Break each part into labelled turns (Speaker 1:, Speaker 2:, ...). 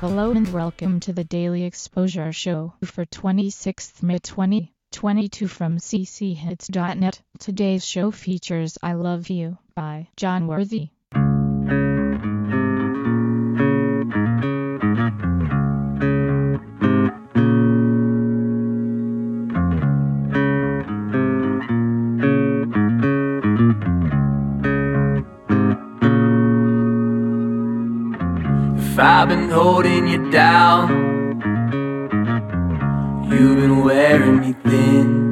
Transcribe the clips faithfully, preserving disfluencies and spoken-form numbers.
Speaker 1: Hello and welcome to the Daily Exposure Show for twenty-sixth May twenty twenty-two from c c hits dot net. Today's show features I Love You by John Worthy.
Speaker 2: If I've been holding you down, you've been wearing me thin.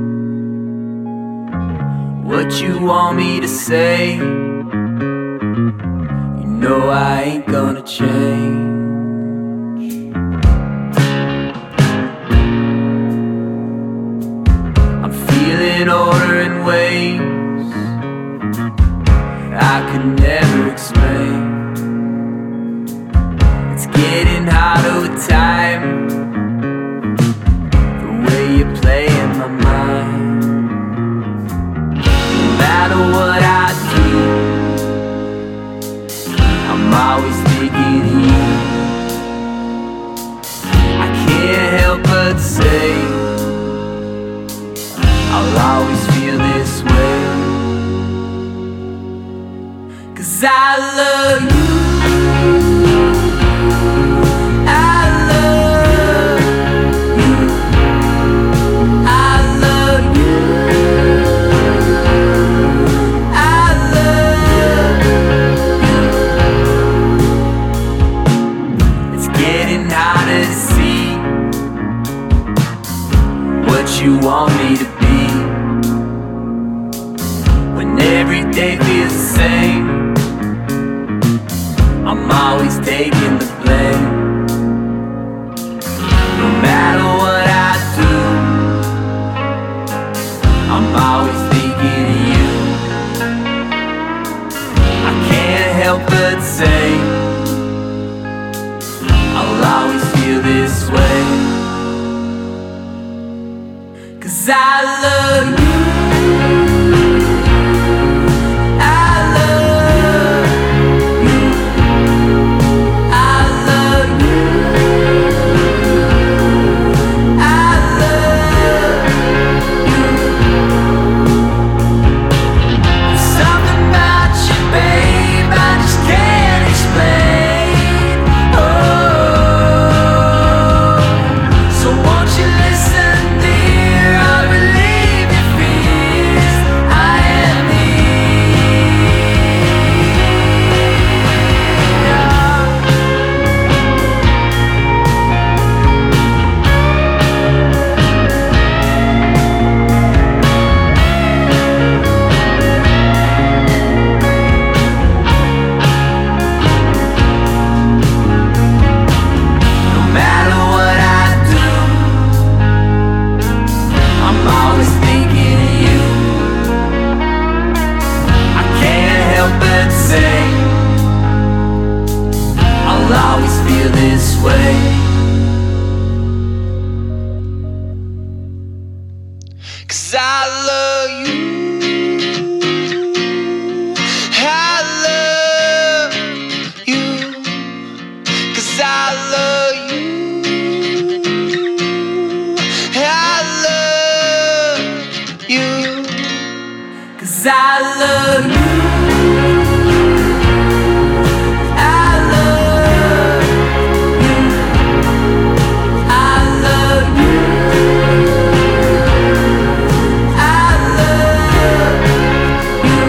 Speaker 2: What you want me to say, you know I ain't gonna change. I'm feeling older in ways I could never explain. It's getting harder with time, the way you play in my mind. No matter what I do, I'm always thinking of you. I can't help but say I'll always feel this way, 'cause I love you. You want me to be, when every day feels the same, I'm always taking the blame. No matter what I do, I'm always thinking of you. I can't help but say I'll always feel this way, 'cause I love you. I love you. I love you. I love you. There's something about you, babe, I just can't explain. Oh, so won't you listen, dear? I'll relieve your fears. I am no matter what I do, I'm always thinking of you. I can't help but say I'll always feel this way, 'cause I love you. I love you. 'Cause I love you. I love you. 'Cause I love you. I love you. I love you. I love you.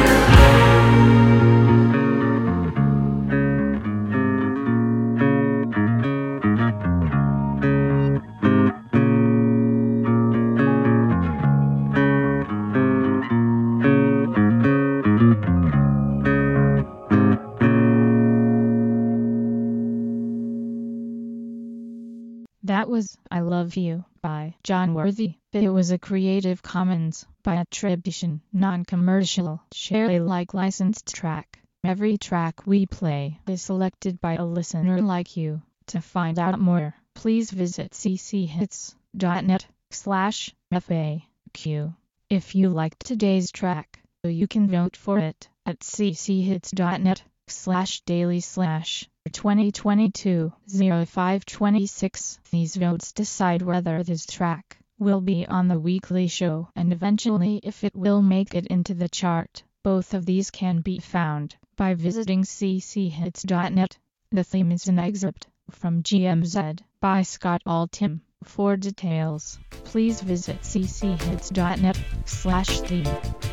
Speaker 1: That was I Love You by John Worthy. It was a Creative Commons by attribution, non-commercial, share Alike licensed track. Every track we play is selected by a listener like you. To find out more, please visit c c hits dot net slash F A Q. If you liked today's track, you can vote for it at c c hits dot net slash daily slash twenty twenty-two oh five twenty-six. These votes decide whether this track will be on the weekly show and eventually if it will make it into the chart. Both of these can be found by visiting c c hits dot net. The theme is an excerpt from G M Z by Scott Altham. For details, please visit c c hits dot net slash theme.